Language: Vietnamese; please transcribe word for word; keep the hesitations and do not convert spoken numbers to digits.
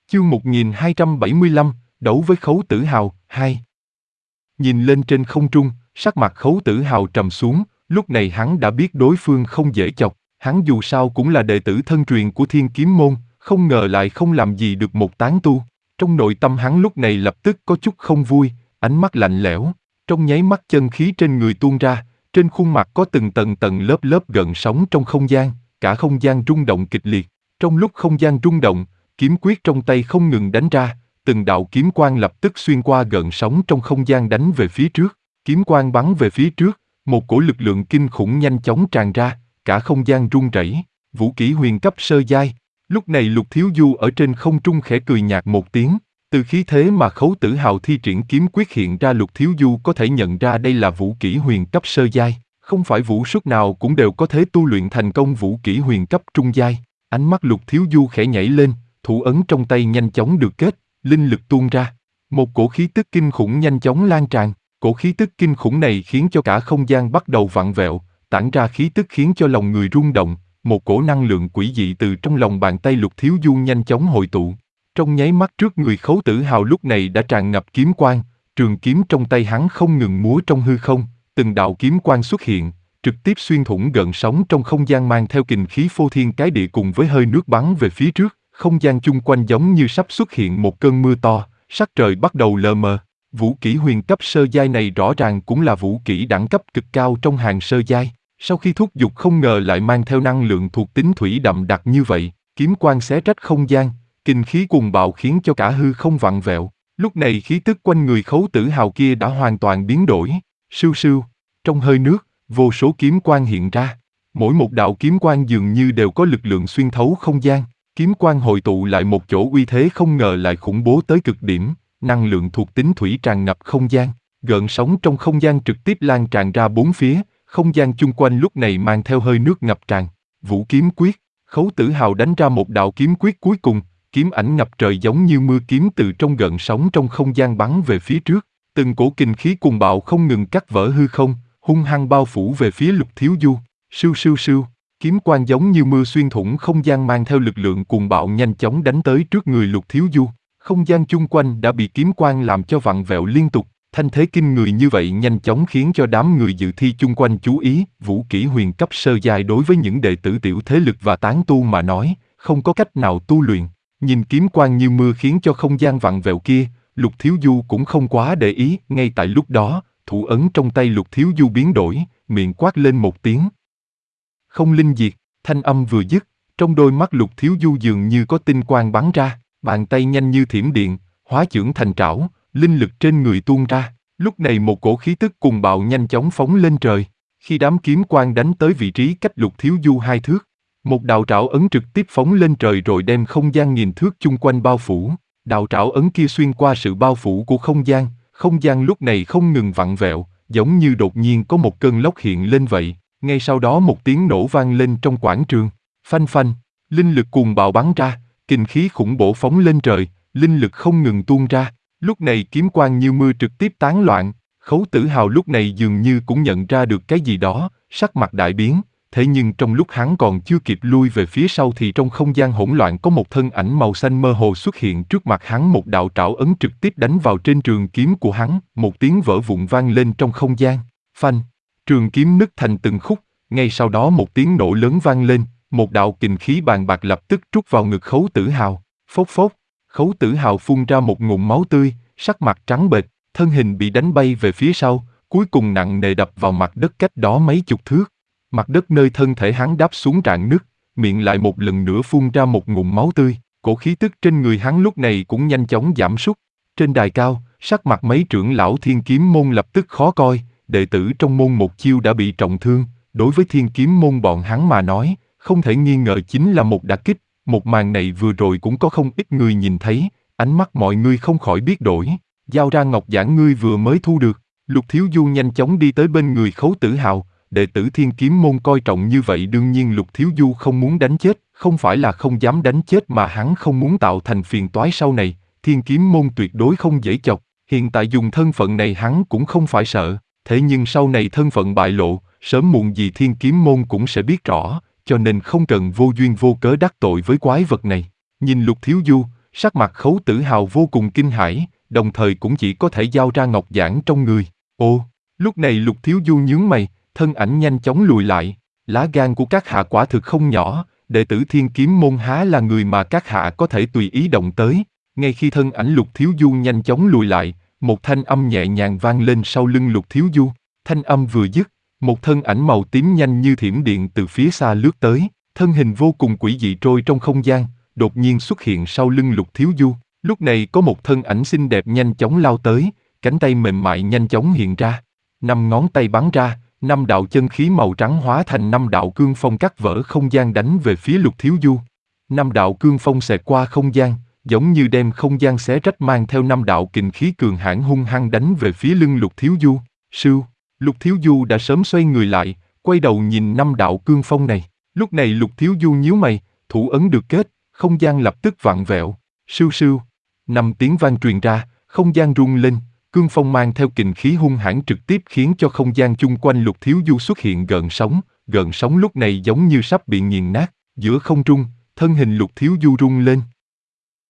Chương một nghìn hai trăm bảy mươi lăm, đấu với Khấu Tử Hào, hai. Nhìn lên trên không trung, sắc mặt Khấu Tử Hào trầm xuống, lúc này hắn đã biết đối phương không dễ chọc, hắn dù sao cũng là đệ tử thân truyền của Thiên Kiếm Môn, không ngờ lại không làm gì được một tán tu. Trong nội tâm hắn lúc này lập tức có chút không vui, ánh mắt lạnh lẽo, trong nháy mắt chân khí trên người tuôn ra, trên khuôn mặt có từng tầng tầng lớp lớp gợn sóng trong không gian, cả không gian rung động kịch liệt. Trong lúc không gian rung động, kiếm quyết trong tay không ngừng đánh ra, từng đạo kiếm quang lập tức xuyên qua gợn sóng trong không gian đánh về phía trước. Kiếm quang bắn về phía trước, một cổ lực lượng kinh khủng nhanh chóng tràn ra, cả không gian rung rẩy. Vũ kỹ huyền cấp sơ giai. Lúc này Lục Thiếu Du ở trên không trung khẽ cười nhạt một tiếng. Từ khí thế mà Khấu Tử Hào thi triển kiếm quyết hiện ra, Lục Thiếu Du có thể nhận ra đây là vũ kỹ huyền cấp sơ giai. Không phải vũ術nào cũng đều có thể tu luyện thành công vũ kỹ huyền cấp trung giai. Ánh mắt Lục Thiếu Du khẽ nhảy lên, thủ ấn trong tay nhanh chóng được kết, linh lực tuôn ra. Một cổ khí tức kinh khủng nhanh chóng lan tràn. Cổ khí tức kinh khủng này khiến cho cả không gian bắt đầu vặn vẹo, tản ra khí tức khiến cho lòng người rung động. Một cổ năng lượng quỷ dị từ trong lòng bàn tay Lục Thiếu Du nhanh chóng hội tụ. Trong nháy mắt trước người Khấu Tử Hào lúc này đã tràn ngập kiếm quang, trường kiếm trong tay hắn không ngừng múa trong hư không, từng đạo kiếm quang xuất hiện, trực tiếp xuyên thủng gợn sóng trong không gian mang theo kình khí phô thiên cái địa cùng với hơi nước bắn về phía trước, không gian chung quanh giống như sắp xuất hiện một cơn mưa to, sắc trời bắt đầu lờ mờ. Vũ kỹ huyền cấp sơ giai này rõ ràng cũng là vũ kỹ đẳng cấp cực cao trong hàng sơ giai. Sau khi thúc giục không ngờ lại mang theo năng lượng thuộc tính thủy đậm đặc như vậy, kiếm quang xé rách không gian, kinh khí cuồng bạo khiến cho cả hư không vặn vẹo. Lúc này khí tức quanh người Khấu Tử Hào kia đã hoàn toàn biến đổi. Sưu sưu, trong hơi nước, vô số kiếm quang hiện ra. Mỗi một đạo kiếm quang dường như đều có lực lượng xuyên thấu không gian. Kiếm quang hội tụ lại một chỗ, uy thế không ngờ lại khủng bố tới cực điểm. Năng lượng thuộc tính thủy tràn ngập không gian, gợn sóng trong không gian trực tiếp lan tràn ra bốn phía. Không gian chung quanh lúc này mang theo hơi nước ngập tràn. Vũ kiếm quyết, Khấu Tử Hào đánh ra một đạo kiếm quyết cuối cùng, kiếm ảnh ngập trời giống như mưa kiếm từ trong gợn sóng trong không gian bắn về phía trước. Từng cổ kình khí cuồng bạo không ngừng cắt vỡ hư không, hung hăng bao phủ về phía Lục Thiếu Du. Sưu sưu sưu, kiếm quang giống như mưa xuyên thủng không gian mang theo lực lượng cuồng bạo nhanh chóng đánh tới trước người Lục Thiếu Du. Không gian chung quanh đã bị kiếm quang làm cho vặn vẹo liên tục. Thanh thế kinh người như vậy nhanh chóng khiến cho đám người dự thi chung quanh chú ý. Vũ kỹ huyền cấp sơ giai đối với những đệ tử tiểu thế lực và tán tu mà nói, không có cách nào tu luyện. Nhìn kiếm quang như mưa khiến cho không gian vặn vẹo kia, Lục Thiếu Du cũng không quá để ý. Ngay tại lúc đó, thủ ấn trong tay Lục Thiếu Du biến đổi, miệng quát lên một tiếng. Không linh diệt, thanh âm vừa dứt, trong đôi mắt Lục Thiếu Du dường như có tinh quang bắn ra, bàn tay nhanh như thiểm điện, hóa chưởng thành trảo. Linh lực trên người tuôn ra, lúc này một cổ khí tức cuồng bạo nhanh chóng phóng lên trời. Khi đám kiếm quang đánh tới vị trí cách Lục Thiếu Du hai thước, một đạo trảo ấn trực tiếp phóng lên trời rồi đem không gian nghìn thước chung quanh bao phủ. Đạo trảo ấn kia xuyên qua sự bao phủ của không gian, không gian lúc này không ngừng vặn vẹo, giống như đột nhiên có một cơn lốc hiện lên vậy. Ngay sau đó một tiếng nổ vang lên trong quảng trường, phanh phanh, linh lực cuồng bạo bắn ra, kình khí khủng bố phóng lên trời, linh lực không ngừng tuôn ra. Lúc này kiếm quang như mưa trực tiếp tán loạn, Khấu Tử Hào lúc này dường như cũng nhận ra được cái gì đó, sắc mặt đại biến, thế nhưng trong lúc hắn còn chưa kịp lui về phía sau thì trong không gian hỗn loạn có một thân ảnh màu xanh mơ hồ xuất hiện trước mặt hắn, một đạo trảo ấn trực tiếp đánh vào trên trường kiếm của hắn, một tiếng vỡ vụn vang lên trong không gian, phanh, trường kiếm nứt thành từng khúc, ngay sau đó một tiếng nổ lớn vang lên, một đạo kình khí bàng bạc lập tức trút vào ngực Khấu Tử Hào, phốc phốc. Khấu Tử Hào phun ra một ngụm máu tươi, sắc mặt trắng bệch, thân hình bị đánh bay về phía sau, cuối cùng nặng nề đập vào mặt đất cách đó mấy chục thước. Mặt đất nơi thân thể hắn đáp xuống rạn nứt, miệng lại một lần nữa phun ra một ngụm máu tươi, cổ khí tức trên người hắn lúc này cũng nhanh chóng giảm sút. Trên đài cao, sắc mặt mấy trưởng lão Thiên Kiếm Môn lập tức khó coi, đệ tử trong môn một chiêu đã bị trọng thương, đối với Thiên Kiếm Môn bọn hắn mà nói, không thể nghi ngờ chính là một đả kích. Một màn này vừa rồi cũng có không ít người nhìn thấy, ánh mắt mọi người không khỏi biết đổi. Giao ra ngọc giản ngươi vừa mới thu được. Lục Thiếu Du nhanh chóng đi tới bên người Khấu Tử Hào, đệ tử Thiên Kiếm Môn coi trọng như vậy đương nhiên Lục Thiếu Du không muốn đánh chết, không phải là không dám đánh chết mà hắn không muốn tạo thành phiền toái sau này. Thiên Kiếm Môn tuyệt đối không dễ chọc, hiện tại dùng thân phận này hắn cũng không phải sợ, thế nhưng sau này thân phận bại lộ, sớm muộn gì Thiên Kiếm Môn cũng sẽ biết rõ. Cho nên không cần vô duyên vô cớ đắc tội với quái vật này. Nhìn Lục Thiếu Du, sắc mặt Khấu Tử Hào vô cùng kinh hãi, đồng thời cũng chỉ có thể giao ra ngọc giản trong người. Ô, lúc này Lục Thiếu Du nhướng mày, thân ảnh nhanh chóng lùi lại. Lá gan của các hạ quả thực không nhỏ, đệ tử Thiên Kiếm môn há là người mà các hạ có thể tùy ý động tới. Ngay khi thân ảnh Lục Thiếu Du nhanh chóng lùi lại, một thanh âm nhẹ nhàng vang lên sau lưng Lục Thiếu Du. Thanh âm vừa dứt, một thân ảnh màu tím nhanh như thiểm điện từ phía xa lướt tới, thân hình vô cùng quỷ dị trôi trong không gian, đột nhiên xuất hiện sau lưng Lục Thiếu Du. Lúc này có một thân ảnh xinh đẹp nhanh chóng lao tới, cánh tay mềm mại nhanh chóng hiện ra. Năm ngón tay bắn ra, năm đạo chân khí màu trắng hóa thành năm đạo cương phong cắt vỡ không gian đánh về phía Lục Thiếu Du. Năm đạo cương phong xẹt qua không gian, giống như đem không gian xé rách mang theo năm đạo kình khí cường hãn hung hăng đánh về phía lưng Lục Thiếu Du. Sưu, Lục Thiếu Du đã sớm xoay người lại, quay đầu nhìn năm đạo cương phong này. Lúc này Lục Thiếu Du nhíu mày, thủ ấn được kết, không gian lập tức vặn vẹo. Sưu sưu, năm tiếng vang truyền ra, không gian rung lên, cương phong mang theo kình khí hung hãn trực tiếp khiến cho không gian chung quanh Lục Thiếu Du xuất hiện gợn sóng, gợn sóng lúc này giống như sắp bị nghiền nát. Giữa không trung, thân hình Lục Thiếu Du rung lên,